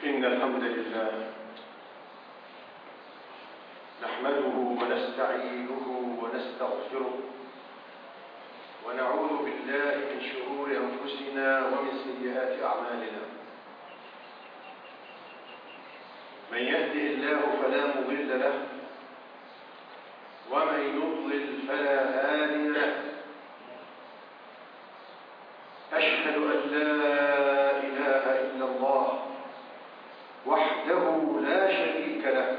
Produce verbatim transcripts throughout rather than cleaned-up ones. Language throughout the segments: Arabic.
إن الحمد لله نحمده ونستعينه ونستغفره ونعوذ بالله من شرور أنفسنا ومن سيئات أعمالنا. من يهده الله فلا مضل له ومن يضلل فلا هادي له. أشهد أن لا إله إلا الله وحده لا شريك له،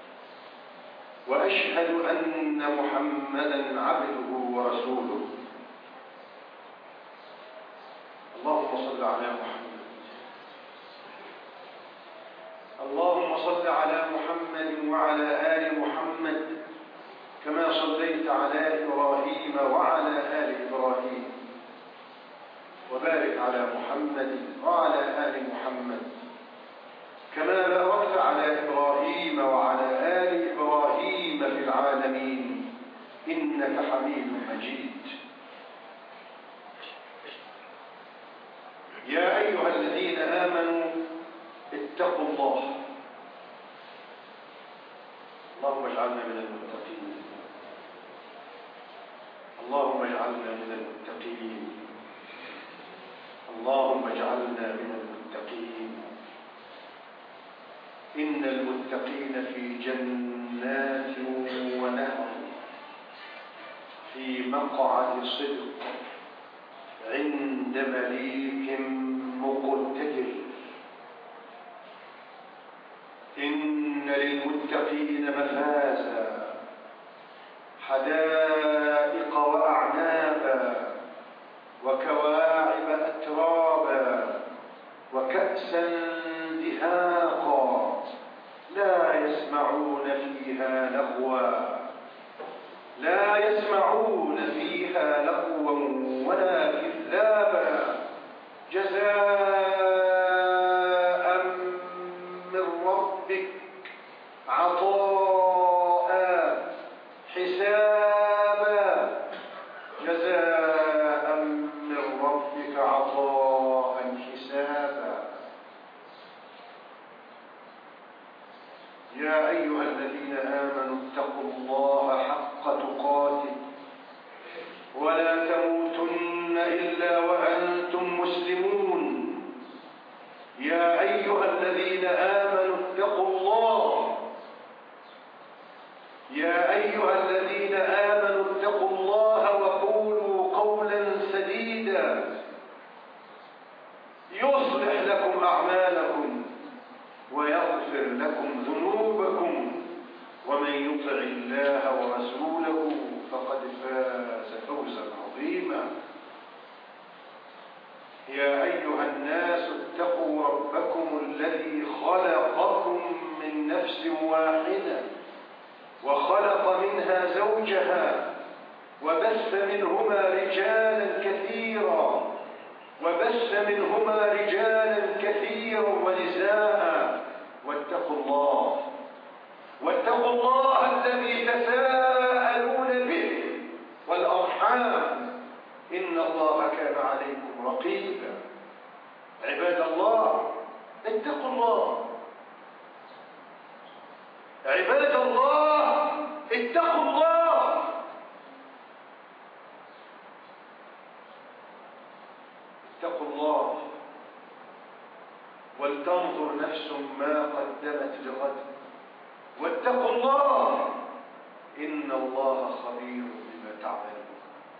وأشهد أن محمدًا عبده ورسوله. اللهم صل على محمد اللهم صل على محمد وعلى آل محمد كما صليت على إبراهيم وعلى آل إبراهيم، وبارك على محمد وعلى آل محمد كما باركت على إبراهيم وعلى آل إبراهيم في العالمين إنك حميد مجيد. يا أيها الذين آمنوا اتقوا الله. اللهم اجعلنا من المتقين، اللهم اجعلنا من المتقين، اللهم اجعلنا من المتقين. إن المتقين في جنات ونهر في مقعد صدق عند مليك مقتدر. إن للمتقين مفازا حدائق وأعنابا وكواعب أترابا وكأسا دهاقا لا يسمعون فيها لغوا لا يسمعون فيها لغوا ولا كذابا جزاء من ربك عطاء حسابا جزاء من ربك عطاء حسابا. يا أيها الذين آمنوا اتقوا الله حق تقاته ولا تموتن إلا وأنتم مسلمون. يا أيها الذين آمنوا اتقوا الله يا أيها الذين آمنوا اتقوا الله وقولوا قولا سديدا يصلح لكم أعمالكم ويغفر لكم ذنوبكم، ومن يطع الله ورسوله فقد فاز فوزا عظيما. يا أيها الناس اتقوا ربكم الذي خلقكم من نفس واحدة وخلق منها زوجها وبث منهما رجالا كثيرا وبث منهما رجالا كثيرا ونساء. واتقوا الله واتقوا الله الذي تساءلون به والأرحام إن الله كان عليكم رقيبا. عباد الله اتقوا الله عباد الله اتقوا الله. اتقوا الله ولتنظر نفس ما قدمت لغد، واتقوا الله إن الله خبير بما تعملون.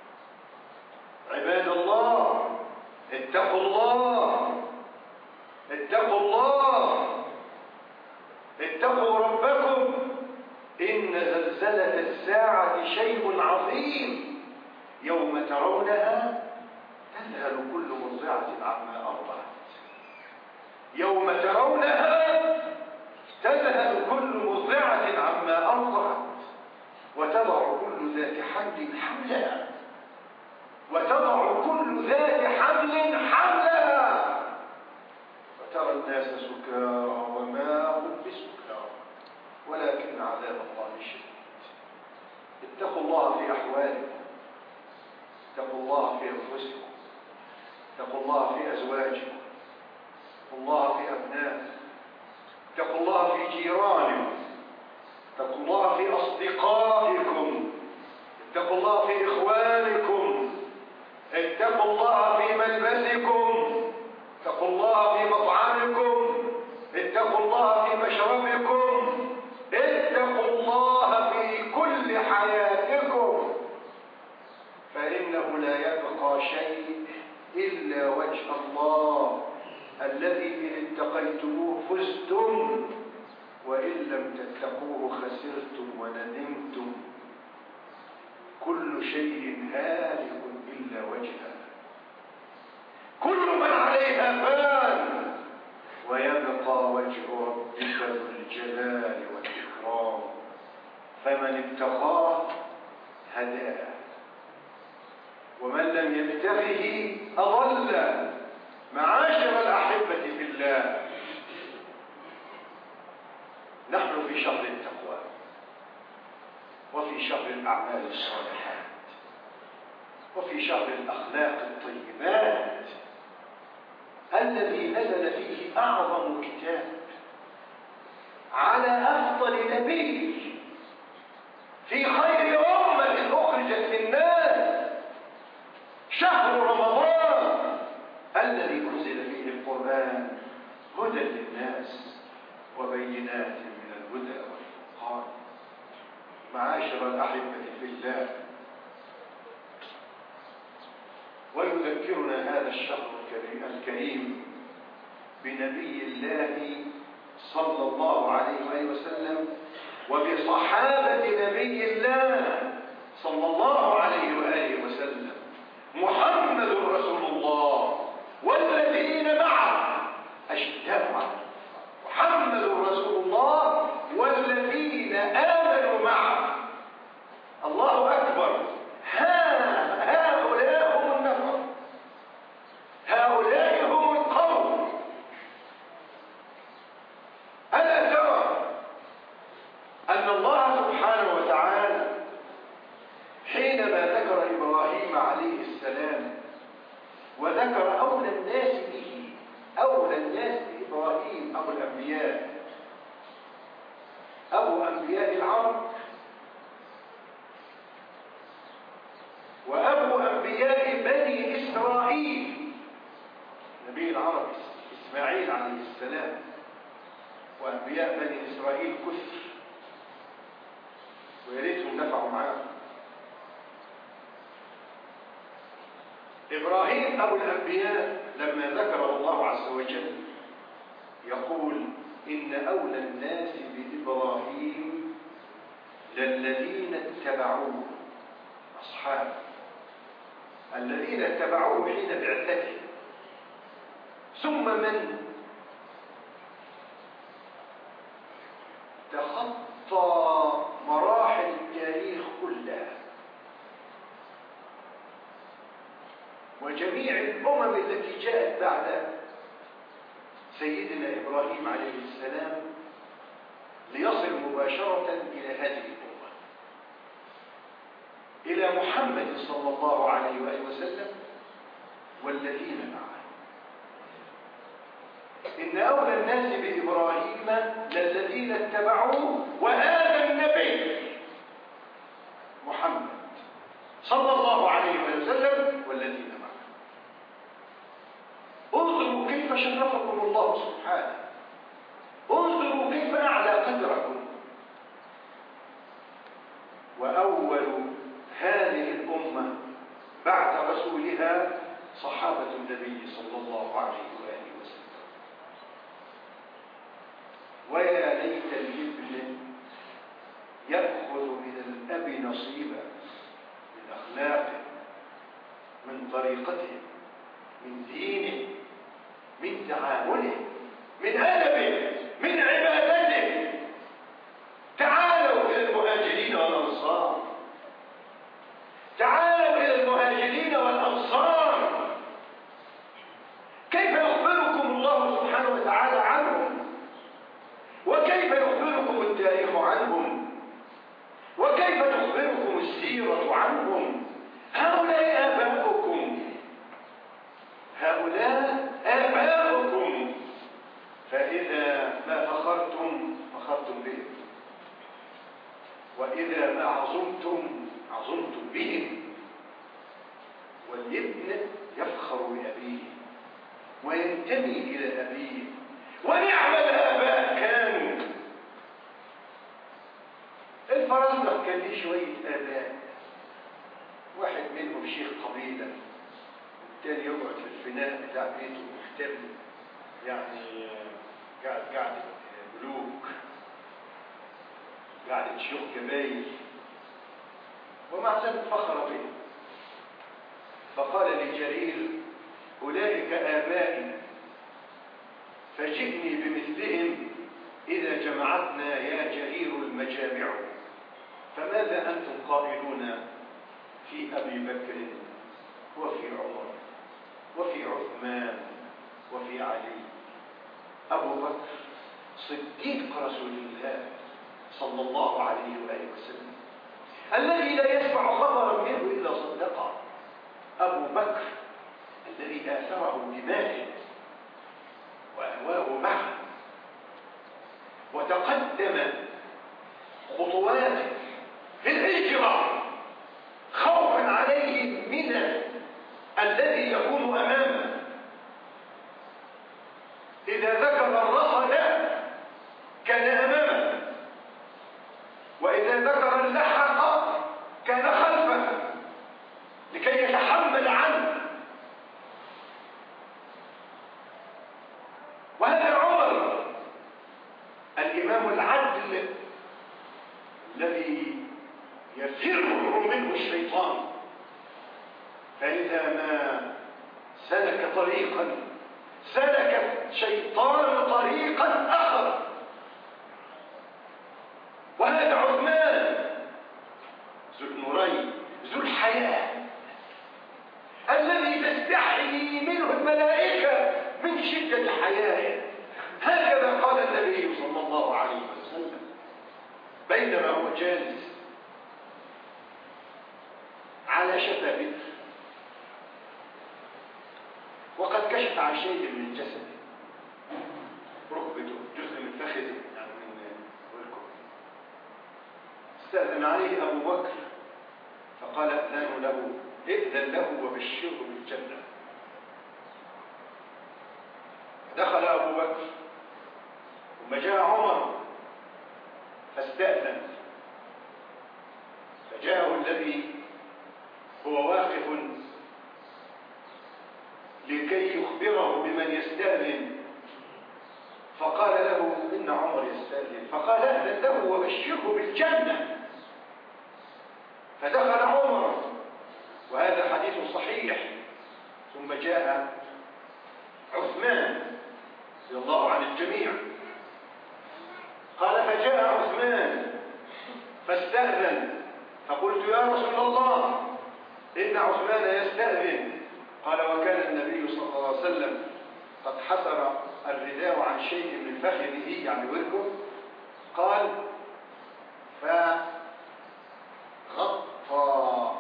عباد الله اتقوا الله اتقوا الله اتقوا ربكم. إن زلزلة الساعة شيء عظيم يوم ترونها تذهل كل مرضعة عما أرضعت. يوم ترونها تذهل كل مرضعة عما أرضعت وتضع كل ذات حمل حملها وتضع كل ذات حمل حملها وترى الناس سكارى وما هم بسكارى ولكن عذاب الله شديد. اتقوا الله في أحوالكم، اتقوا الله في أنفسكم، اتقوا الله في أزواجكم، اتقوا الله في أبنائكم، اتقوا الله في جيرانكم، اتقوا الله في أصدقائكم، اتقوا الله في إخوانكم، اتقوا الله في ملبسكم، اتقوا الله في مطعمكم، اتقوا الله في مشربكم، اتقوا الله في كل حياتكم، فإنه لا يبقى شيء إلا وجه الله الذي إن اتقيتموه فزتم، وإن لم تتقوه خسرتم وندمتم. كل شيء هالك إلا وجهه، كل من عليها فان، ويبقى وجه ربك ذو الجلال والإكرام. فمن ابتغاه هداه، ومن لم يبتغه أضله. معاشر الأحبة في الله، نحن في شهر التقوى، وفي شهر الأعمال الصالحات، وفي شهر الأخلاق الطيبات، الذي نزل فيه أعظم كتاب على أفضل نبي في خير أمة أخرجت للناس، شهر رمضان الذي أنزل فيه القرآن هدى للناس وبينات من الهدى والفرقان. معاشر الأحبة في الله، ويذكرنا هذا الشهر الكريم بنبي الله صلى الله عليه وسلم وبصحابة نبي الله صلى الله عليه وآله وسلم. محمد رسول الله والذين معه أشداء على الكفار. محمد رسول الله والذين آمنوا معه. الله أكبر. هؤلاء هم النفر، هؤلاء هم القوم. ألا ترى أن الله سبحانه وتعالى حينما ذكر إبراهيم عليه السلام وذكر أولى الناس به، أولى الناس بإبراهيم أبو الأنبياء، أبو أنبياء العرب وأبو أنبياء بني إسرائيل، نبي العرب إسماعيل عليه السلام، وأنبياء بني إسرائيل كثر ويريتهم نفعوا معاهم. إبراهيم أبو الأنبياء لما ذكره الله عز وجل يقول: إن أولى الناس بإبراهيم للذين اتبعوه، أصحابه الذين اتبعوه حين بعثته، ثم من تخطى مراحل التاريخ كلها وجميع الأمم التي جاءت بعد سيدنا إبراهيم عليه السلام ليصل مباشرة إلى هذه الأمة، إلى محمد صلى الله عليه وآله وسلم والذين معه. إن أولى الناس بإبراهيم للذين اتبعوه وهذا النبي محمد صلى الله عليه وسلم والذين معه. انظروا كيف شرفكم الله سبحانه، انظروا كيف أعلى قدركم. وأول هذه الأمة بعد رسولها صحابة النبي صلى الله عليه وآله وسلم. ويا ليت الابن يأخذ من الأب نصيبا من أخلاقه، من طريقته، من دينه، من تعامله، من أدبه، من عبادته. تعالوا إلى المهاجرين والأنصار، تعالوا إلى المهاجرين والأنصار. كيف يخبركم الله سبحانه وتعالى عنهم، وكيف يخبركم التاريخ عنهم، وكيف تخبركم السيرة عنهم. هؤلاء آباؤكم، هؤلاء آباؤكم. فإذا ما فخرتم فخرتم بهم، وإذا ما عظمتم عظمتم بهم. والابن يفخر بأبيه وينتمي إلى أبيه، ونعم الآباء كانوا. الفرزدق كان ليه شوية آباء، واحد منهم شيخ قبيلة، والتاني يقعد في الفناء بتاع بيته محتل، يعني قاعد قاعد ملوك، قاعد شيوخ جبايل، ومع ذلك فخر به. فقال لجرير: أولئك آبائي فجئني بمثلهم إذا جمعتنا يا جرير المجامع. فماذا أنتم قائلون في أبي بكر وفي عمر وفي عثمان وفي علي؟ أبو بكر صديق رسول الله صلى الله عليه وآله وسلم، الذي لا يسمع خبرا منه إلا صدقه. أبو بكر الذي آثره بماله وأهواه معه، وتقدم خطواته في الهجرة خوفا عليه من الذي يكون أمامه. إذا ذكر الرصد كان أمامه، وإذا ذكر اللحق كان خلفه لكي يتحمل عنه. وهذا عمر الإمام العدل الذي يفر منه الشيطان، فإذا ما سلك طريقا سلك الشيطان طريقا آخر. وهذا عثمان ذو النورين ذو الحياة الذي تستحيي منه الملائكة من شدة حيائه. هكذا قال النبي صلى الله عليه وسلم بينما هو جالس على شفا بئر، وقد كشف عن شيء من جسده، ركبته، جزء من فخذه، يعني من الركب. استأذن عليه أبو بكر فقال: أذن له ائذن له وبشره بالجنة. دخل أبو بكر، ثم جاء عمر فاستأذن، فجاءه الذي هو واقف لكي يخبره بمن يستأذن، فقال له: إن عمر يستأذن. فقال: أذن له وبشره بالجنة. فدخل عمر، وهذا حديث صحيح. ثم جاء عثمان رضي الله عن الجميع، قال: فجاء عثمان فاستأذن، فقلت: يا رسول الله إن عثمان يستأذن. قال: وكان النبي صلى الله عليه وسلم قد حسر الرداء عن شيء من فخذه، يعني وركه. قال: فغطى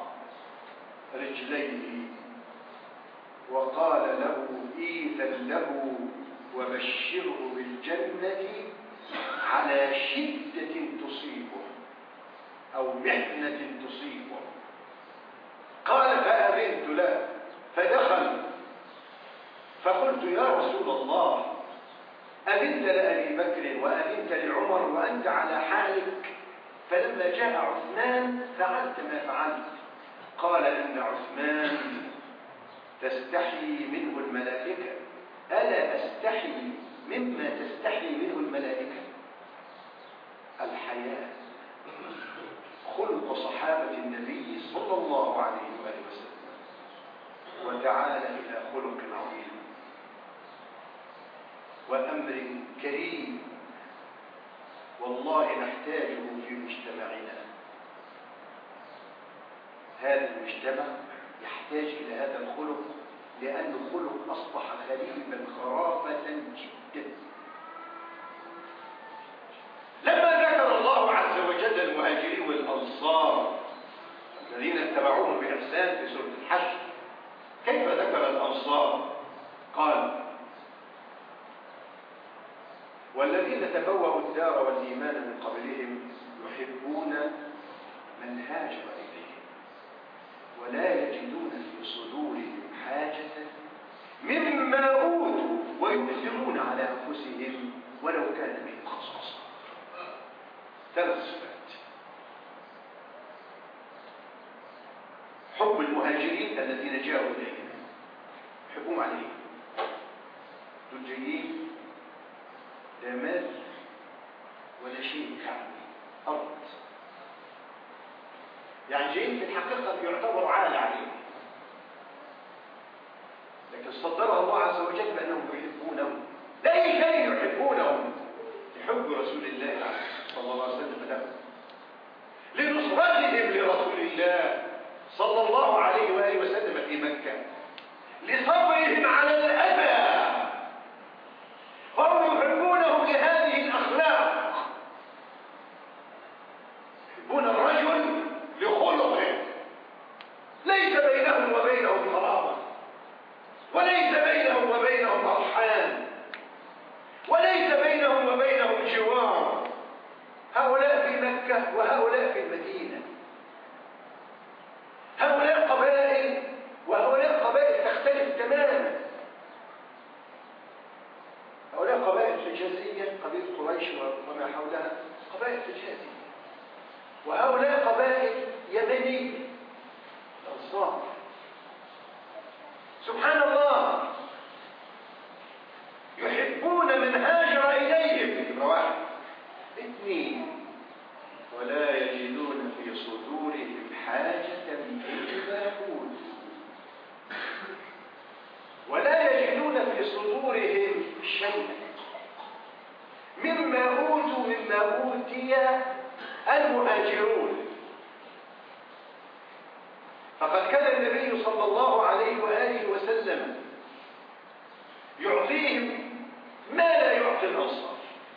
رجليه وقال له: إيذن له وبشره بالجنة على شدة تصيبه أو محنة تصيبه. قال: فأذنت له فدخل، فقلت: يا رسول الله أذنت لأبي بكر وأذنت لعمر وأنت على حالك، فلما جاء عثمان فعلت ما فعلت. قال: إن عثمان تستحي منه الملائكة، ألا أستحي مما تستحي منه الملائكة؟ الحياة خلق صحابة النبي صلى الله عليه وآله وسلم. وتعالى إلى خلق عظيم وأمر كريم والله نحتاجه في مجتمعنا. هذا المجتمع يحتاج إلى هذا الخلق، لأن الخلق أصبح غريبا خرافة جدا. لما ذكر الله عز وجل المهاجرين والأنصار الذين اتبعوهم بإحسان في سورة الحشر، كيف ذكر الأنصار؟ قال: والذين تبوأوا الدار والإيمان من قبلهم يحبون من هاجر إليهم ولا يجدون في صدورهم حاجة مما أوتوا ويؤثرون على أنفسهم ولو كان بهم خصاصة. ثلاث صفات: حب المهاجرين الذين جاءوا إليهم، يحبهم عليهم، دول جايين لا مال ولا شيء يعني أرض، يعني جايين في الحقيقة يعتبر عالة عليهم، لكن صدرها الله عز وجل بأنهم يحبونه، لا أي شيء يحبونه لحب رسول الله صلى الله عليه وسلم له، لنصرتهم لرسول الله صلى الله عليه وآله وسلم في مكة، لصبرهم على الأذى، هم يحبونه لهذه الأخلاق، يحبون الرجل لخلقه ليس بينهم وبينهم قرابة، وليس بينهم وبينهم أرحام، وليس بينهم وبينهم جوار، هؤلاء في مكة وهؤلاء في المدينة، هؤلاء قبائل وهؤلاء قبائل تختلف تماما، هؤلاء قبائل حجازية، قبيلة قريش وما حولها قبائل حجازية، وهؤلاء قبائل يمنية الأنصار. سبحان الله، يحبون من هاجر إليهم، نمرة واحد. اثنين، ولا يجدون في صدورهم حاجة مما أوتوا، ولا يجدون في صدورهم شيئا مما أوتوا مما أوتي المهاجرون. فقد كان النبي صلى الله عليه وآله وسلم يعطيهم ما لا يعطي الأنصار،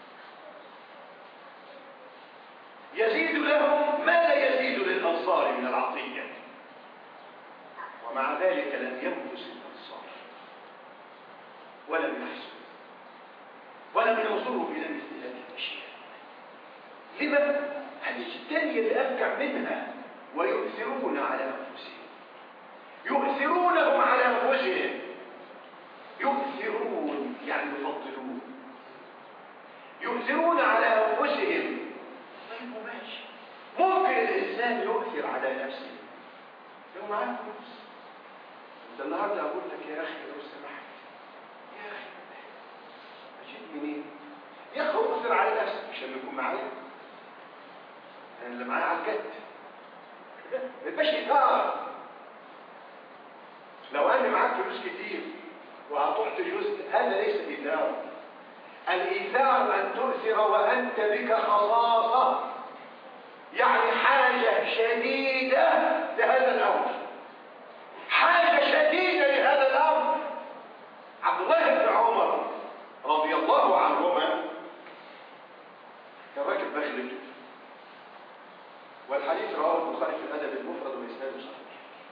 يزيد لهم ما لا يزيد للأنصار من العطية، ومع ذلك لم ينقص الأنصار ولم يحسن ولم ينظروا إلى مثل هذه الأشياء. لما؟ هذه الثانية اللي أبكع منها، ويؤثرون على أنفسهم، يؤثرونهم على أنفسهم، يؤثرون يعني يفضلون، يؤثرون على أنفسهم. طيب ماشي، ممكن الإنسان يؤثر على نفسه لو معاه فلوس. انت النهارده اقول لك يا اخي لو سمحت يا اخي اجيب منين؟ يا اخي اؤثر على نفسي عشان يكون معايا، انا اللي معايا على الجد ما يبقاش اثار. لو انا معاك فلوس كتير وهتعطي جزء، هذا ليس ايثار. الايثار ان تؤثر وانت بك خصاصه، يعني حاجه شديده لهذا الامر، حاجه شديده لهذا الامر. عبد الله بن عمر رضي الله عنهما كان راكب بغل، والحديث رواه البخاري في الادب المفرد واسناده صحيح.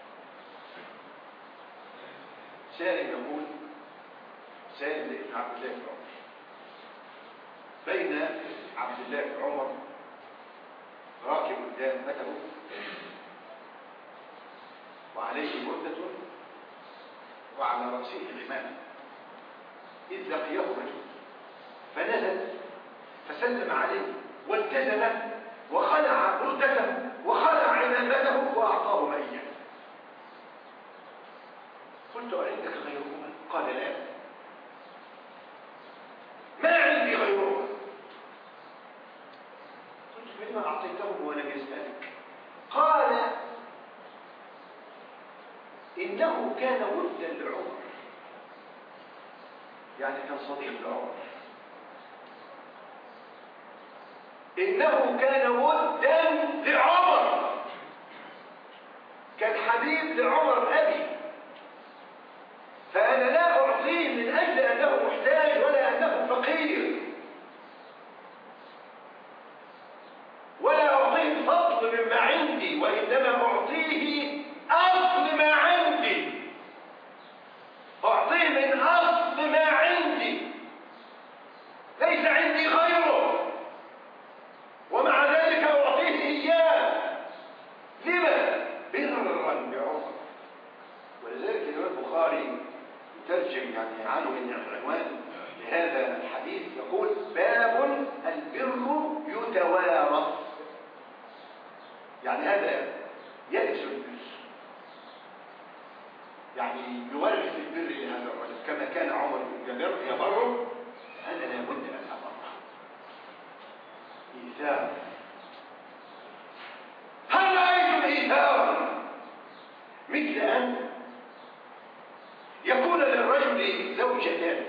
سالم يقول، سالم بن عبد الله بن عمر، بين عبد الله بن عمر راكب قدام مكانه وعليه بردة وعلى رأسه غمامة، إذ لقيه رجل فنزل فسلم عليه والتزمه وخلع بردته وخلع عمامته وأعطاه ما إياه. قلت أعندك غيرهما؟ قال لا، ما عندي غيرهما. قلت فلما أعطيته ولم يسألك؟ قال إنه كان ودا لعمر، يعني كان صديق لعمر. إنه كان ودا لعمر، كان حبيب لعمر أبي، فأنا لا أعطيه من أجل أنه محتاج ولا أنه فقير، ولا أعطيه الفضل مما عندي، وإنما أعطيه أصل ما عندي، أعطيه من أصل ما عندي، ليس عندي يعني عنوان عنوان لهذا الحديث يقول: باب البر يتوارث. يعني هذا يرث البر، يعني يورث البر لهذا الرجل كما كان عمر يبر يبره، هذا لا بد ان امره ايثار. هل رايتم ايثارا مثل ان يكون للرجل زوجتان،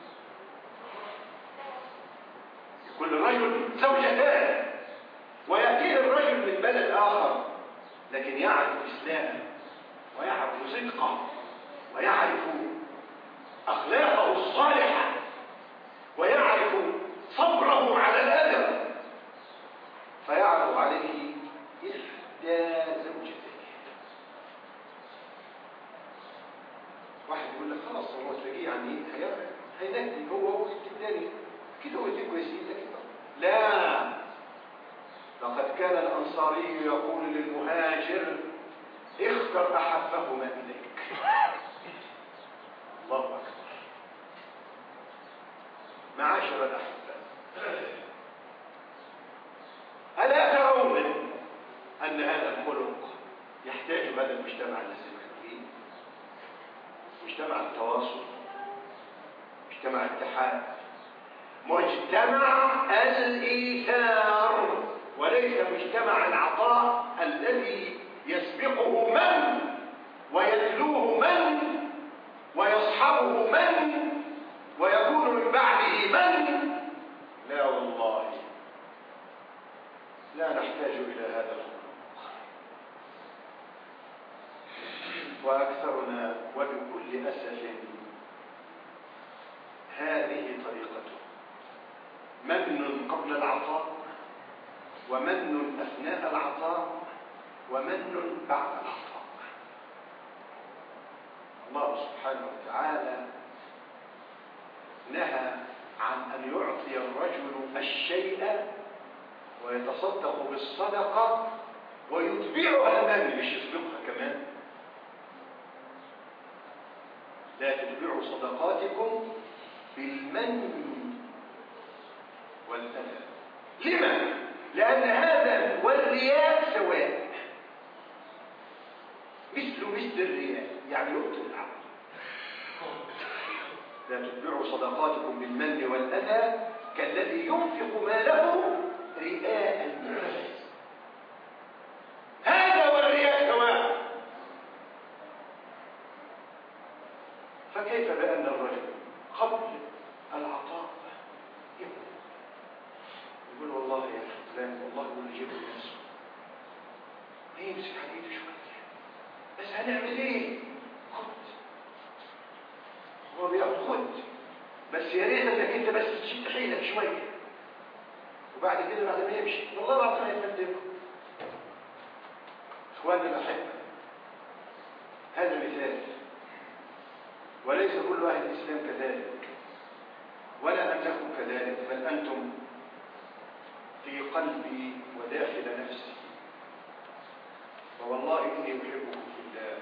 يكون للرجل زوجتان ويأتي الرجل من بلد آخر لكن يعرف إسلامه ويعرف صدقه ويعرف أخلاقه الصالحة ويعرف صبره على الأذى، فيعرض عليه إحدى زوجته. واحد يقول لك خلاص هو تلاقيه يعني هينادي هو هو الثاني كده هو يديك كويسين، لكن لا، لقد كان الأنصاري يقول للمهاجر: اختر أحبهما إليك. الله أكبر. معاشر الأحبة، ألا ترون أن هذا الخلق يحتاج هذا المجتمع الذي فيه؟ مجتمع التواصل، مجتمع الاتحاد، مجتمع الإيثار، وليس مجتمع العطاء الذي يسبقه من ويتلوه من ويصحبه من ويكون من بعده من. لا والله، لا نحتاج إلى هذا الخلق، وأكثرنا وبكل أسف هذه طريقته: من قبل العطاء، ومن أثناء العطاء، ومن بعد العطاء. الله سبحانه وتعالى نهى عن أن يعطي الرجل الشيء ويتصدق بالصدقة ويتبعها المن، مش يسبقها كمان. لا تتبعوا صدقاتكم بالمن والأذى. لما؟ لأن هذا والرياء سواء، مثل مثل الرياء، يعني يبطل العمل. لا تتبعوا صدقاتكم بالمن والأذى كالذي ينفق ماله رئاء الناس. هذا والرياء سواء. فكيف بأن الرجل قبل العطاء يقول والله يا فلان والله يقول نجيب الناس يمسك حديده شويه، بس هنعمل ايه؟ خد. هو بياخد خد، بس يا ريت انك انت بس تشد حيلك شويه، وبعد كده بعد ما يمشي والله العظيم هيصدقه. اخواننا الاحبه، هذا مثال، وليس كل اهل الاسلام كذلك، ولا انتم كذلك، بل انتم في قلبي وداخل نفسي، فوالله إني أحبكم في الله،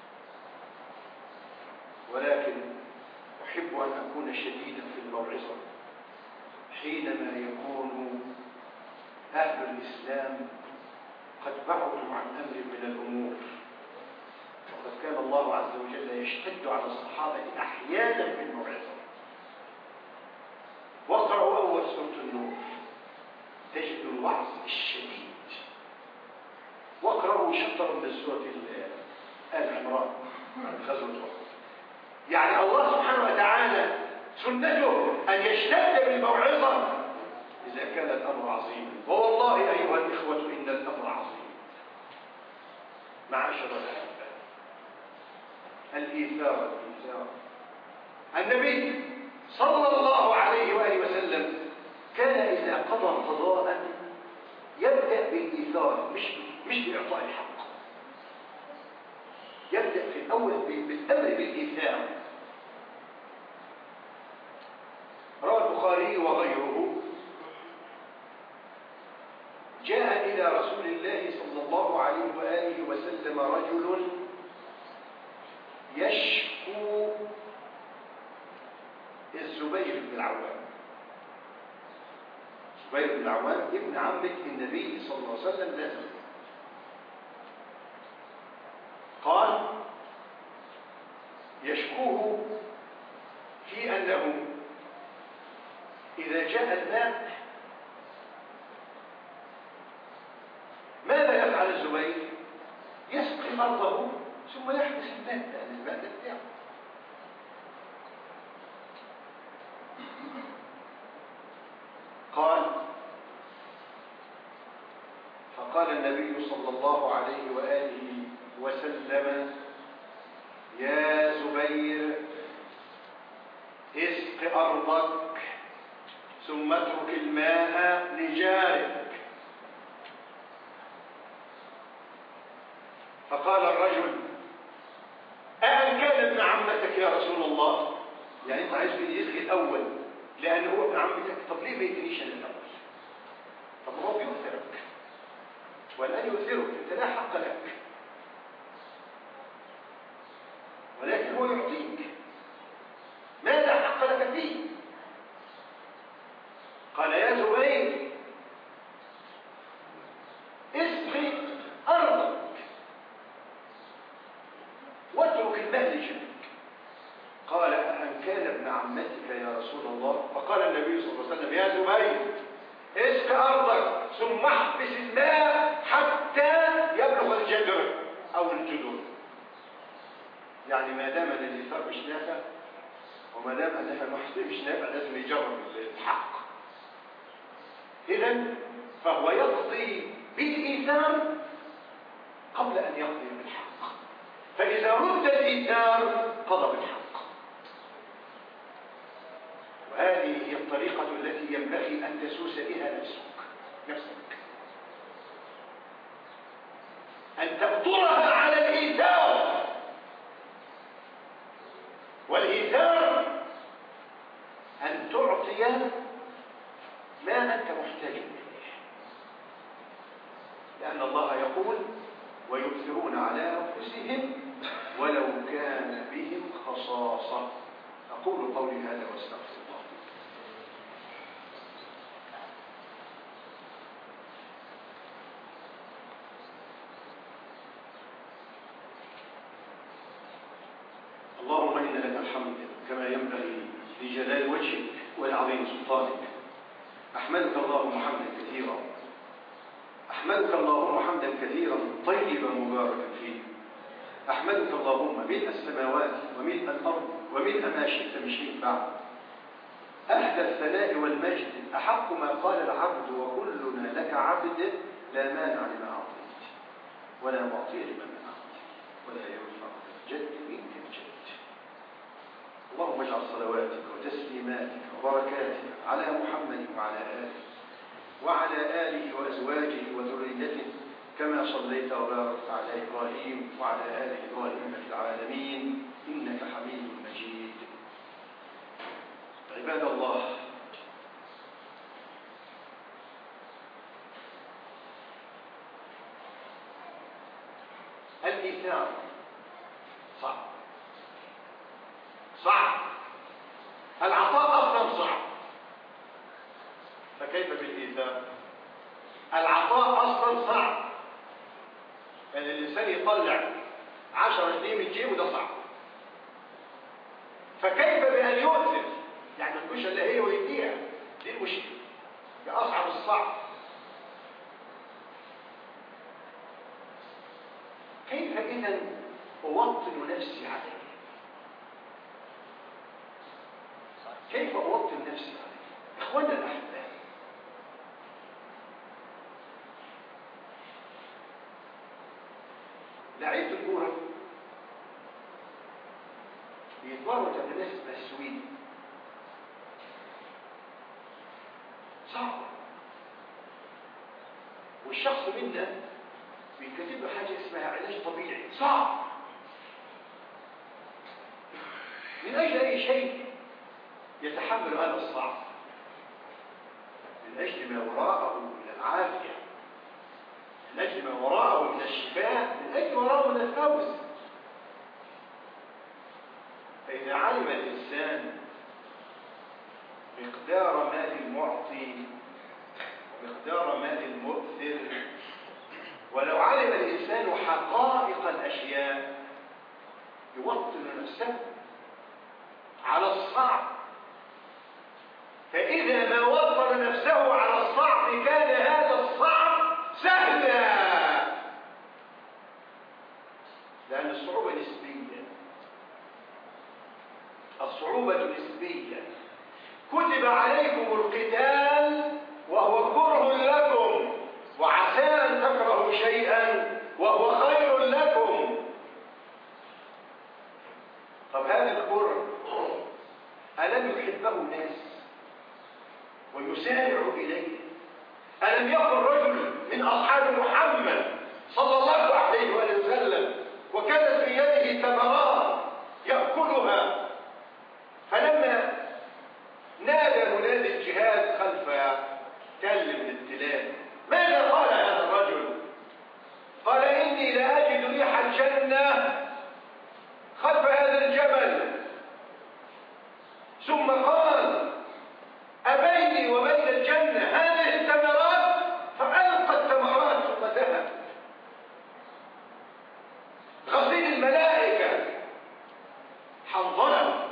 ولكن أحب أن أكون شديدا في الموعظة حينما يكون أهل الإسلام قد بعدوا عن أمر من الأمور. وقد كان الله عز وجل يشتد على الصحابة أحيانا في الموعظة. واقرأوا أول سورة النور تجد الوعظ الشديد، واقرأوا شطرا من سورة آل عمران غزوة أحد. يعني الله سبحانه وتعالى سنته أن يشتد بالموعظة إذا كان الأمر عظيما، ووالله أيها الإخوة إن الأمر عظيم. معاشر الأحبة، الإيثار الإيثار. النبي صلى الله عليه وآله وسلم كان إذا قضى قضاء يبدأ بالإيثار، مش مش بإعطاء الحق، يبدأ في الأول بالأمر بالإيثار. روى البخاري وغيره: جاء إلى رسول الله صلى الله عليه وآله وسلم رجل يشكو الزبير بن العوام. الزبير بن العوام ابن عمة النبي صلى الله عليه وسلم لا تغير. قال يشكوه في أنه إذا جاء الماء ماذا يفعل الزبير؟ يسقي أرضه ثم يحبس الماء، لأن الماء ده بتاعه. قال فقال النبي صلى الله عليه وآله وسلم يا زبير اسق أرضك ثم اترك الماء لجارك. فقال الرجل أأن كان ابن عمتك يا رسول الله؟ يعني انت عايز مني يسقي الأول لأنه هو ابن عمتك، طب ليه ما يدنيش أنا الأول؟ طب هو بيؤثرك والآن يؤثرك، انت لا حق لك، ولكن هو يعطيك، ماذا حق لك فيه؟ قال يا زبير اسقي أرضك واترك الماء لجارك. قال أأن كان ابن عمتك يا رسول الله؟ فقال النبي صلى الله عليه وسلم يا زبير اسق أرضك ثم احبس الماء حتى يبلغ الجدر أو الجدر. يعني ما دام الإيثار مش نافع وما دام أن المحصول مش نافع لازم يجرب الحق. إذن فهو يقضي بالإيثار قبل أن يقضي بالحق، فإذا رد الإيثار قضى بالحق. وهذه هي الطريقة التي ينبغي أن تسوس بها نفسك نفسك أن تبطرها على الإيثار. والإيثار أن تعطي ما أنت محتاج إليه، لأن الله يقول ويؤثرون على أنفسهم ولو كان بهم خصاصة. أقول قولي هذا واستغفر الله. اللهم إن لك الحمد كما ينبغي لجلال وجهك ولعظيم سلطانك. أحمدك اللهم حمدا كثيرا، أحمدك اللهم حمدا كثيرا طيبا مباركا فيه. أحمدك اللهم ملء السماوات وملء الأرض وملء ما شئت من شيء بعد. أهل الثناء والمجد أحق ما قال العبد وكلنا لك عبد، لا مانع لما أعطيت ولا معطي لما منعت ولا ينفع الجد منك الجد. اللهم اجعل صلواتك وتسليماتك وبركاتك على محمد وعلى آله وعلى آله وأزواجه وذريته كما صليت وباركت على إبراهيم وعلى آل إبراهيم في العالمين إنك حميد مجيد. عباد الله، الإيثار صعب صعب، العطاء أصلا صعب، فكيف بالإيثار؟ العطاء أصلا صعب، أن يعني الإنسان يطلع عشرة جنيه من جيبه ده صعب، فكيف بأن يؤثر؟ يعني ما تكونش إلا هي ويديها، دي المشكلة، دي أصعب الصعب. كيف إذا أوطن نفسي عليه؟ كيف أوطن نفسي عليه؟ إخواننا الأحباب، لعيبة الكورة بيتمروا تمرينات اسمها السويد، صعب، والشخص منا بيكتب له حاجة اسمها علاج طبيعي، صعب، من أجل أي شيء يتحمل هذا الصعب، من أجل ما وراءه من العافية، من أجل ما وراءه من الشفاء، من أجل وراءه من الفوز. فإذا علم الإنسان مقدار مال المعطي ومقدار مال المؤثر. ولو علم الإنسان حقائق الأشياء يوطن نفسه على الصعب، فإذا ما وطن نفسه على الصعب كان هذا الصعب سهلا، لأن الصعوبة نسبية. الصعوبة نسبية. كتب عليكم القتال وهو كره لكم، وعسى أن تكرهوا شيئا وهو خير لكم. طب هذا الكره ألم يحبه الناس ويسارع إليه؟ ألم يكن رجل من أصحاب محمد صلى الله عليه وسلم وكانت في يده ثمرات يأكلها، فلما نادى منادي الجهاد خلف تل من التلال ماذا قال هذا الرجل؟ قال إني لأجد ريح الجنة خلف هذا الجبل. ثم قال أبيني وبين الجنة هذه الثمرات، فألقى الثمرات ثم ذهب. غسيل الملائكة حنظلة،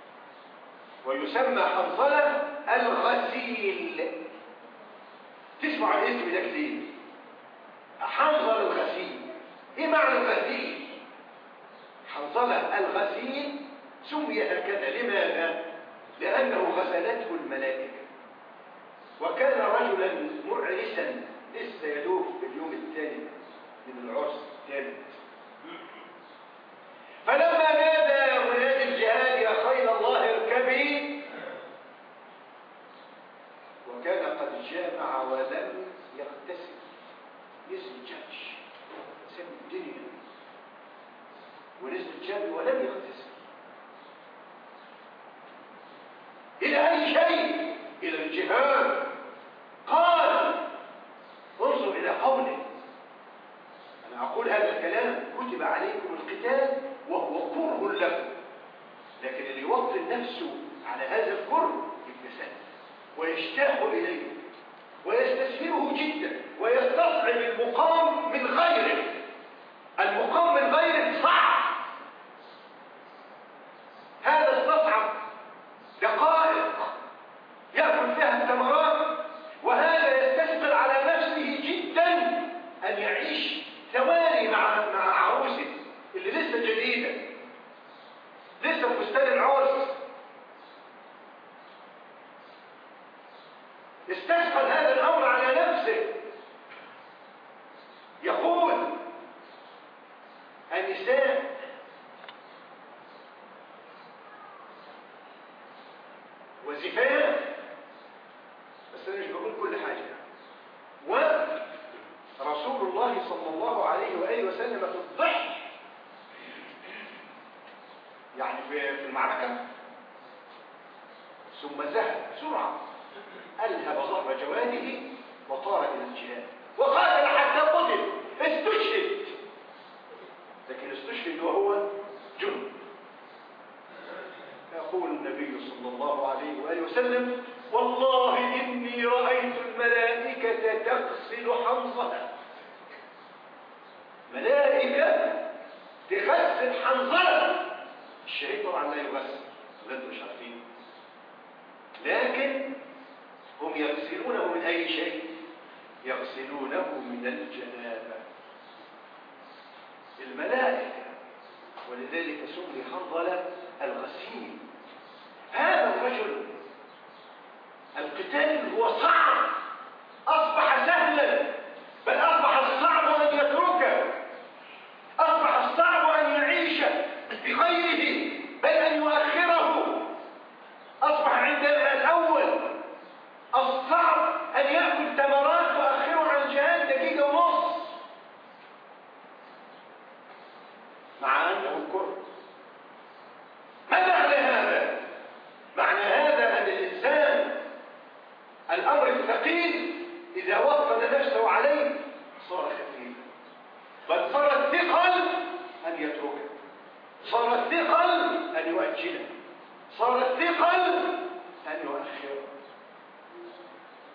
ويسمى حنظلة الغسيل. تسمع الاسم ده كتير، حنظل الغسيل. ايه معنى الغسيل؟ حنظلة الغسيل سمي هكذا لماذا؟ لأنه غسلته الملائكة، وكان رجلا معرسا لسه يدوب في اليوم الثالث من العرس الثالث. فلما نادى منادي الجهاد يا خيل الله اركبي، وكان قد جامع ولم يغتسل، نزل الجيش سم الدنيا ونزل الجبل ولم يغتسل. إلى أي شيء؟ إلى الجهاد. قال انظر إلى قوله، أنا أقول هذا الكلام كتب عليكم القتال وهو كره لكم، لكن اللي يوطن نفسه على هذا الكره يتسلل ويشتاق إليه ويستسهله جدا ويستصعب المقام من غيره. المقام من غيره صعب، هذا استصعب دقائق يأكل فيها الثمرات، وهذا يستثقل على نفسه جدا أن يعيش ثواني مع مع عروسه اللي لسه جديدة، لسه في فستان العرس. استثقل هذا الأمر على نفسه. يقول النساء وزفاف، بس أنا مش بقول كل حاجة. ورسول الله صلى الله عليه وآله وسلم في الضحك، يعني في المعركة، ثم ذهب بسرعة ألهب ظهر جواده وطار إلى الجهاد وقاتل حتى قتل، استشهد. لكن استشهد وهو جند. يقول النبي صلى الله عليه وآله وسلم والله إني رأيت الملائكة تغسل حنظلة. ملائكة تغسل حنظلة. الشهيد طبعا لا يغسل، ولادوا مش عارفين، لكن هم يغسلونه من أي شيء؟ يغسلونه من الجنابة. الملائكة، ولذلك سمي حنظلة الغسيل. هذا الرجل القتال هو صعب أصبح سهلا، بل أصبح الصعب أن يتركه، أصبح الصعب أن يعيش بغيره بل أن يؤخره. أصبح عندنا الأول الصعب أن يأكل ثمرات وأخره عن جهاد دقيقة ونص، مع أنه كره. ما معنى هذا؟ معنى هذا أن الإنسان الأمر الثقيل إذا وطن نفسه عليه صار خفيفا، بل صار الثقل أن يتركه، صار الثقل أن يؤجله، صار الثقل أن يؤخره.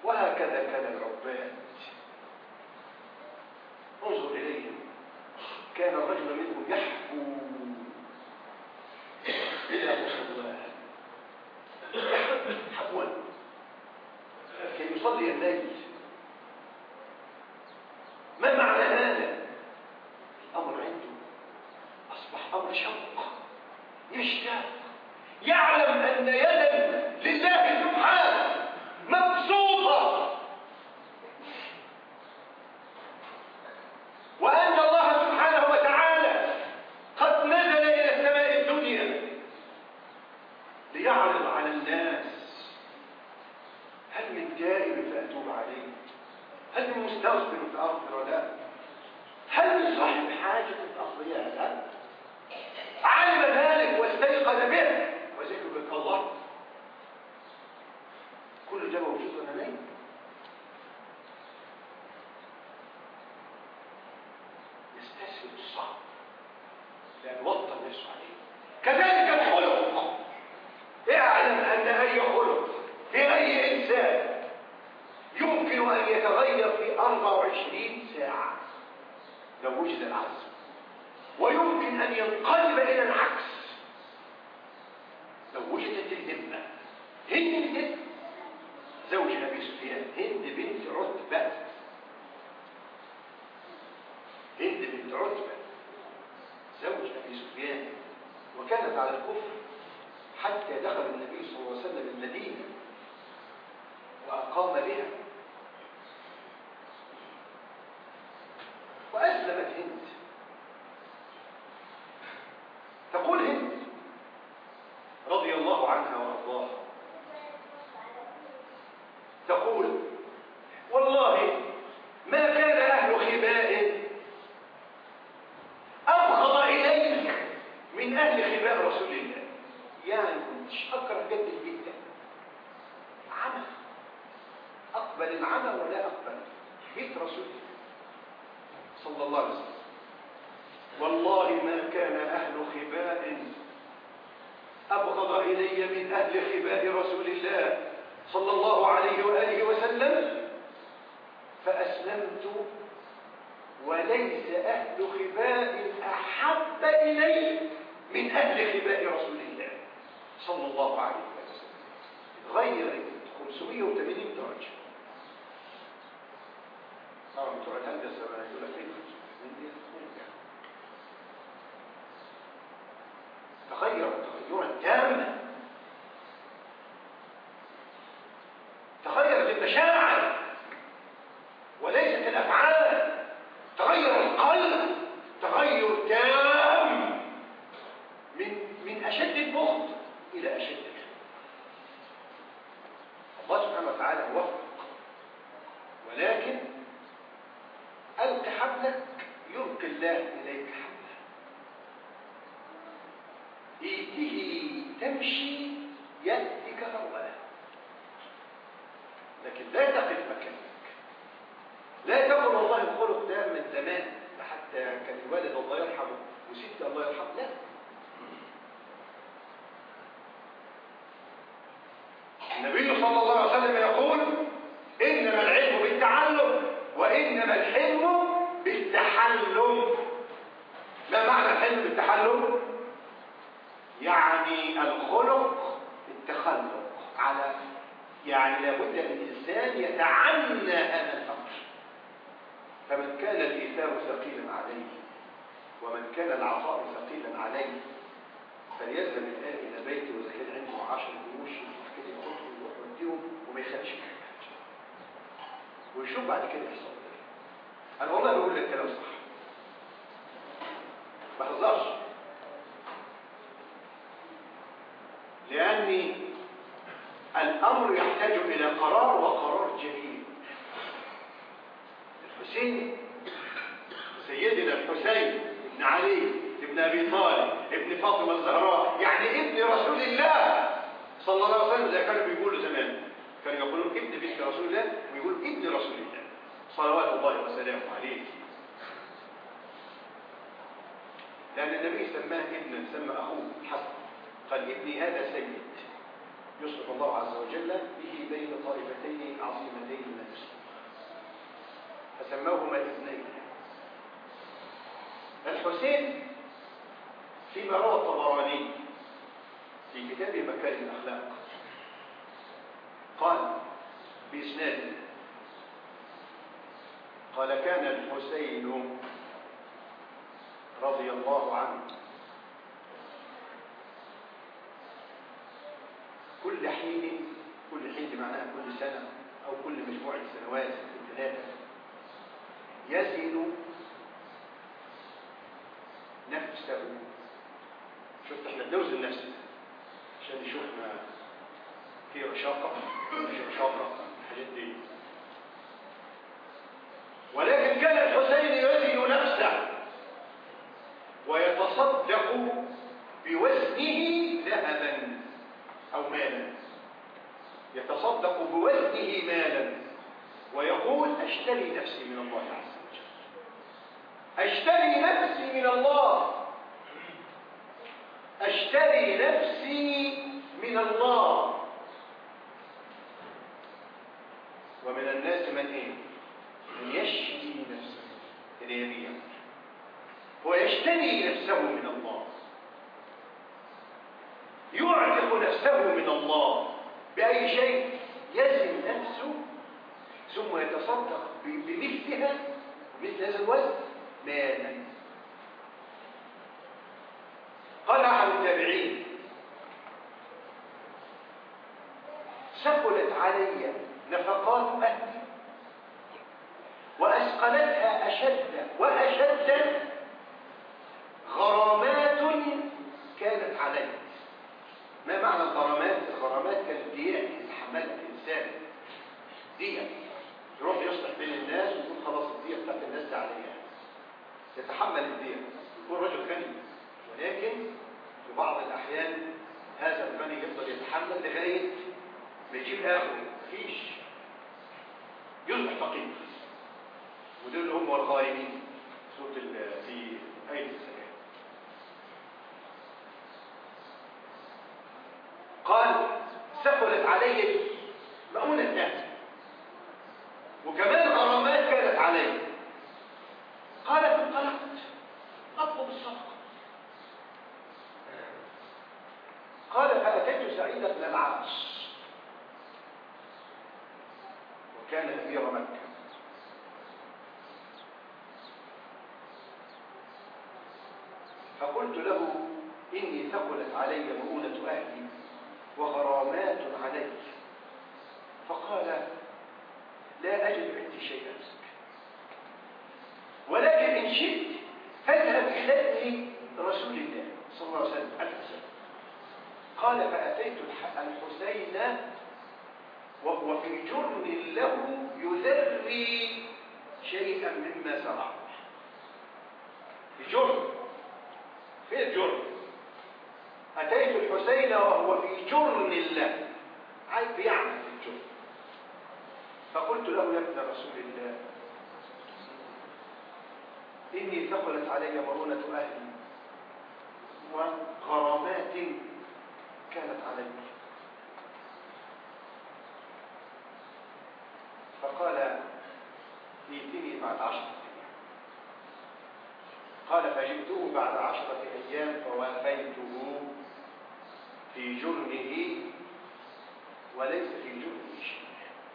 وهكذا كان العباد. انظر إليهم، كان الرجل منهم يحفو إلى مصلاه حفوا كي يصلي الليل. ما معنى هذا؟ الأمر عنده أصبح أمر شوق، يشتاق، يعلم أن يدا لله سبحانه مبسوطة، وأن الله سبحانه وتعالى قد نزل إلى السماء الدنيا ليعرض على الناس: هل من تائب فأتوب عليه؟ هل من مستغفر فأغفر له؟ هل من صاحب حاجة فأقضيها له؟ علم ذلك واستيقظ به وذكر الله. كل ده موجود وانا نايم. يستسهل الصعب لأن وطن نفسه عليه. كذلك الخلق، اعلم أن أي خلق في أي إنسان يمكن أن يتغير في أربع وعشرين ساعة لو وجد العزم، ويمكن أن ينقلب إلى العكس لو وجدت الهمة. هند زوج أبي سفيان، هند بنت عتبة، هند بنت عتبة زوج أبي سفيان، وكانت على الكفر حتى دخل النبي صلى الله عليه وسلم المدينة وأقام بها، وأسلمت هند. تقول هند رضي الله عنها وارضاها، تقول: والله ما كان أهل خباء أبغض إليك من أهل خباء رسول الله. يعني كنتش أكره جد جدا عمى، أقبل العمى ولا أقبل بيت رسول الله صلى الله عليه وسلم. والله ما كان أهل خباء أبغض إلي من أهل خباء رسول الله صلى الله عليه وآله وسلم، فأسلمت وليس أهل خباء أحب إلي من أهل خباء رسول الله صلى الله عليه وسلم. غيرت خمسمائة وثمانين درجة. طبعا بتوع الهندسة بقى يقول لك ايه تغيرت تغيرا تاما. تغيرت المشاعر وليست الافعال، تغير القلب تغير تام من من اشد البغض الى اشد الحب. الله سبحانه وتعالى موفق، ولكن ألق حبلك يلقي الله إليك حبله. إيته تمشي يأتيك هرولة، لكن لا تقف مكانك. لا تقل والله الخلق ده من زمان، حتى كان الوالد الله يرحمه وست الله يرحمه. لا، النبي صلى الله عليه وسلم يقول: إنما العلم بالتعلم وإنما الحلم بالتحلم. ما معنى الحلم بالتحلم؟ يعني الخلق التخلق على، يعني لابد الإنسان يتعنى هذا الأمر. فمن كان الإيثار ثقيلا عليه ومن كان العطاء ثقيلا عليه فليذهب الآن إلى بيته وإذا كان عنده عشر قروش يفتح كده يحطهم ويروح يوديهم وما يخليش حاجة، ويشوف بعد كده يحصل. أنا والله بقول لك كلام صح، ما تهزرش، لأن الأمر يحتاج إلى قرار، وقرار جميل. الحسين سيدنا الحسين ابن علي ابن أبي طالب ابن فاطمة الزهراء، يعني ابن رسول الله صلى الله عليه وسلم، زي كانوا بيقولوا زمان، كانوا يقولون ابن بنت رسول الله ويقولوا ابن رسول الله صلوات الله وسلامه عليه، لأن النبي سماه ابنا، سمى أخوه الحسن، قال ابني هذا سيد يصلح الله الله عز وجل به بين طائفتين عظيمتين من المسلمين فسموهما الاثنين. الحسين فيما روى الطبراني في كتابه مكارم الأخلاق قال بإسناده قال كان الحسين رضي الله عنه كل حين كل حين معناها كل سنة أو كل مجموعة سنوات ثلاثة يزن نفسه. شفت احنا بنوزن نفسنا عشان نشوف ما في رشاقة مش رشاقة الحاجات دي. ولكن كان الحسين يزن نفسه ويتصدق بوزنه ذهبا أو مالا، يتصدق بوزنه مالا ويقول أشتري نفسي من الله عز وجل، أشتري نفسي من الله، أشتري نفسي من الله. ومن الناس من إيه؟ من يشتري نفسه اليمية، هو يشتري نفسه من الله، يعتق نفسه من الله بأي شيء؟ يزن نفسه ثم يتصدق بمثلها مثل هذا الوزن مالا. قال أحد التابعين ثقلت علي نفقات أهلي وأثقلتها أشد وأشد غرامات كانت علي. ما معنى الغرامات؟ الغرامات كانت دية يتحملها الإنسان، دية يروح يصلح بين الناس ويقول خلاص الدية بتاعت الناس دي عليها، يتحمل الدية، يكون رجل غني، ولكن في بعض الأحيان هذا الغني يفضل يتحمل لغاية ما يجيب آخره، مفيش، يصبح فقير. ودول هم الغارمين سورة في آية الزكاة. قال ثقلت علي مؤونة أهل وكمان غرامات كانت علي. قال فانطلقت أطلب الصدقة. قال فأتيت سعيد بن العاص وكان أمير مكة فقلت له إني ثقلت علي مؤونة أهلي وغرامات علي. فقال لا أجد عندي شيئا ولكن إن شئت فاذهب إلى رسول الله صلى الله عليه وسلم الحسن. قال فأتيت الحسين وهو في جرن له يذري شيئا مما زرع. في جرن، في الجرن. أتيت الحسين وهو في جرن له، عايز بيعمل في الجرن. فقلت له يا ابن رسول الله إني ثقلت علي مؤونة أهلي وغرامات كانت علي. فقال ائتني بعد عشرة أيام. قال فجئته بعد عشرة أيام فوافيته في جرنه وليس في جرنه شيء.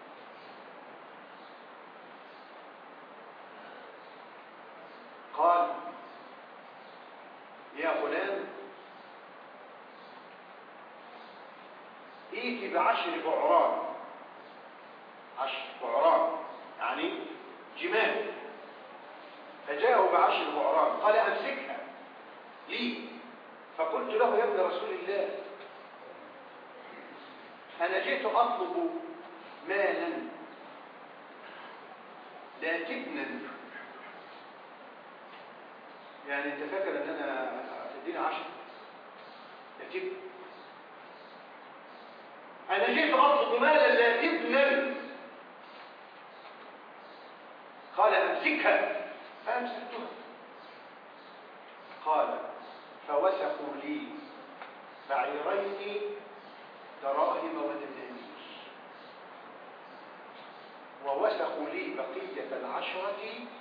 قال يا فلان ائت بعشر بعران، عشر بعران يعني جمال. فجاءه بعشر بعران قال امسكها لي. فقلت له يا ابن رسول الله انا جئت اطلب مالا لا تبنا، يعني انت فاكر ان انا هتديني عشر لا تبن، انا جئت اطلب مالا لا تبنا. قال امسكها فامسكتها. قال فوسقوا لي بعيرين دراهم ودنانير ووسخوا لي بقية العشرة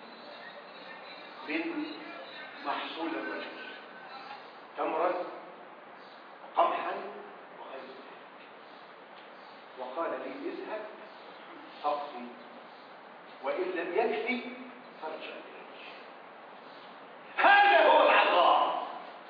من محصول الرجل، تمرا وقمحا وغير ذلك، وقال لي اذهب فاقضي، وإن لم يكفي فارجع إليك. هذا هو العطاء،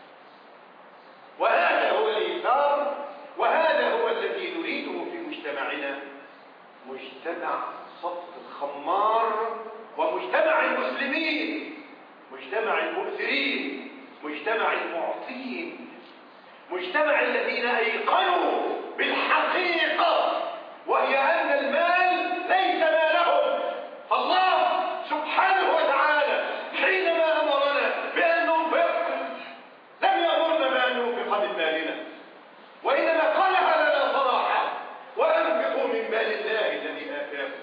وهذا هو الإيثار، وهذا هو الذي نريده في مجتمعنا، مجتمع صف الخمار، ومجتمع المسلمين، مجتمع المؤثرين، مجتمع المعطين، مجتمع الذين أيقنوا بالحقيقة، وهي أن المال ليس مالهم. فالله سبحانه وتعالى حينما أمرنا بأن ننفق لم يأمرنا بأن ننفق من مالنا، وإنما قالها لنا صراحة: وأنفقوا من مال الله الذي آتاكم،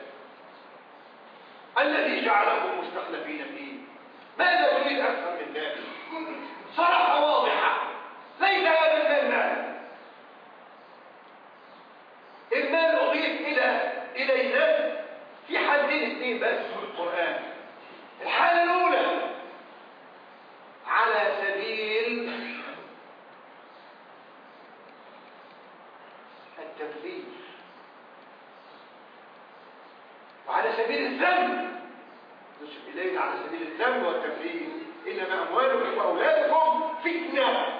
الذي جعلكم مستخلفين فيه. ماذا تريد أكثر من ذلك؟ صراحة واضحة. ليس هذا المال، المال أضيف إلى إلينا في حالتين اثنين بس في القرآن. الحالة الأولى على سبيل التبذير، وعلى سبيل الذم، نسب إلينا على سبيل الذم والتبذير: إنما أموالكم وأولادكم فتنة،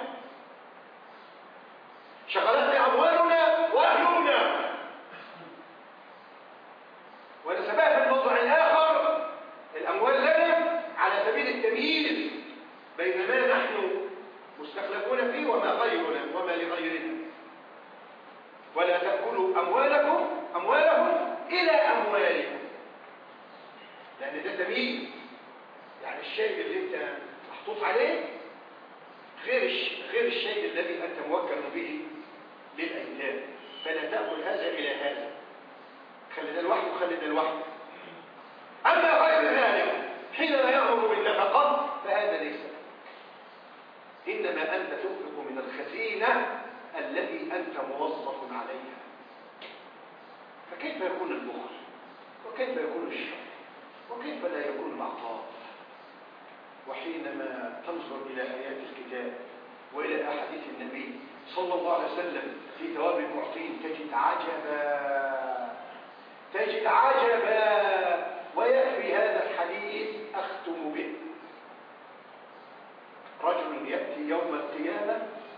شغلتنا أموالنا وأهلنا. ونسبها في الموضوع الآخر الأموال لنا على سبيل التمييز بين ما نحن مستخلفون فيه وما غيرنا وما لغيرنا. ولا تأكلوا أموالكم أموالهم إلى أموالكم، لأن ده تمييز، يعني الشيء اللي أنت محطوط عليه غير غير الشيء الذي أنت موكل به للأيتام، فلا تأكل هذا إلى هذا، خلي ده لوحده وخلي ده لوحده. أما غير ذلك حينما يأمر بالنفقة فهذا ليس، إنما أنت تنفق من الخزينة التي أنت موظف عليها. فكيف يكون البخل؟ وكيف يكون الشر؟ وكيف لا يكون العطاء؟ وحينما تنظر إلى آيات الكتاب وإلى أحاديث النبي صلى الله عليه وسلم في ثواب المعطين تجد عجبا، تجد عجبا. ويكفي هذا الحديث أختم به: رجل يأتي يوم القيامة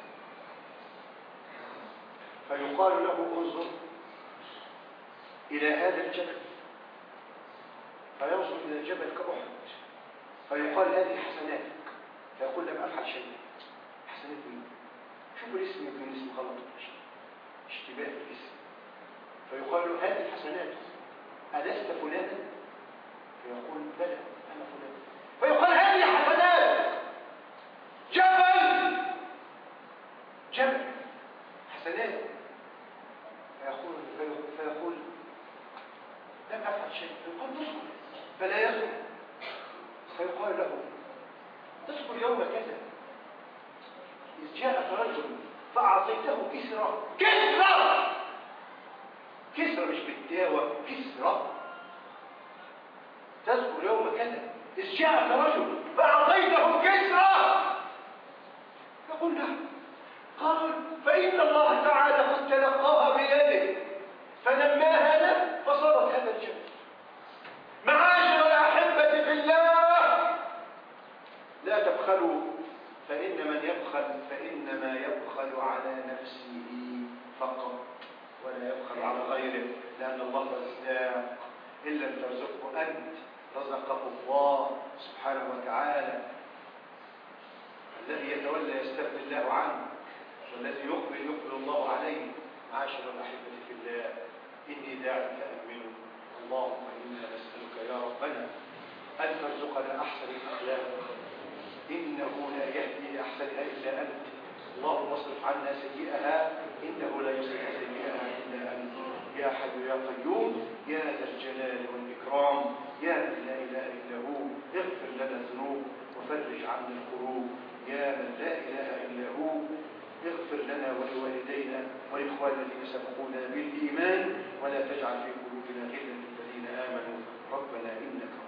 فيقال له: انظر إلى هذا الجبل، فينظر إلى الجبل كأحد، فيقال: هذه حسناتك، فيقول: لم أفعل شيء. حسنات مين؟ شوفوا الاسم، يمكن اسم غلط، اشتباه في الاسم. فيقال له: هذه حسناتك، ألست فلانا؟ فيقول: بلى أنا فلان. فيقال: هذه حسناتك، جبل جبل حسنات. فيقول فيقول لم أفعل شيء. فيقال: تصبر، فلا يصبر. فيقال له: تصبر يوم كذا إذ جاءك رجل فأعطيته كسرى. كسرى كسرى مش بالداوة، كسرى. تذكر يوم كذا إذ جاءك رجل فأعطيته كسرى. يقول: نعم. قال: فإن الله تعالى قد تلقاها بيده فنماها له فصارت هذا الجبل. معاشر الأحبة في الله، لا تبخلوا، فإن من يبخل فإنما يبخل على نفسه فقط، ولا يبخل على غيره، لأن الله رزاق. إن لم ترزقه أنت رزقه الله سبحانه وتعالى. الذي يتولى يستغني الله عنه، والذي يقبل يقبل الله عليه. معاشر الأحبة في الله، إني داعي فأمنوا. اللهم إنا نسألك يا ربنا أن ترزقنا أحسن الأخلاق، إنه لا يهدي لأحسنها إلا أنت. اللهم اصرف عنا سيئها، إنه لا يصرف سيئها إلا أنت. يا حي يا قيوم، يا ذا الجلال والإكرام، يا من لا إله إلا هو، اغفر لنا الذنوب وفرج عنا الكروب. يا من لا إله إلا هو، اغفر لنا ولوالدينا ولإخواننا الذين سبقونا بالإيمان، ولا تجعل في قلوبنا غلا للذين آمنوا ربنا إنك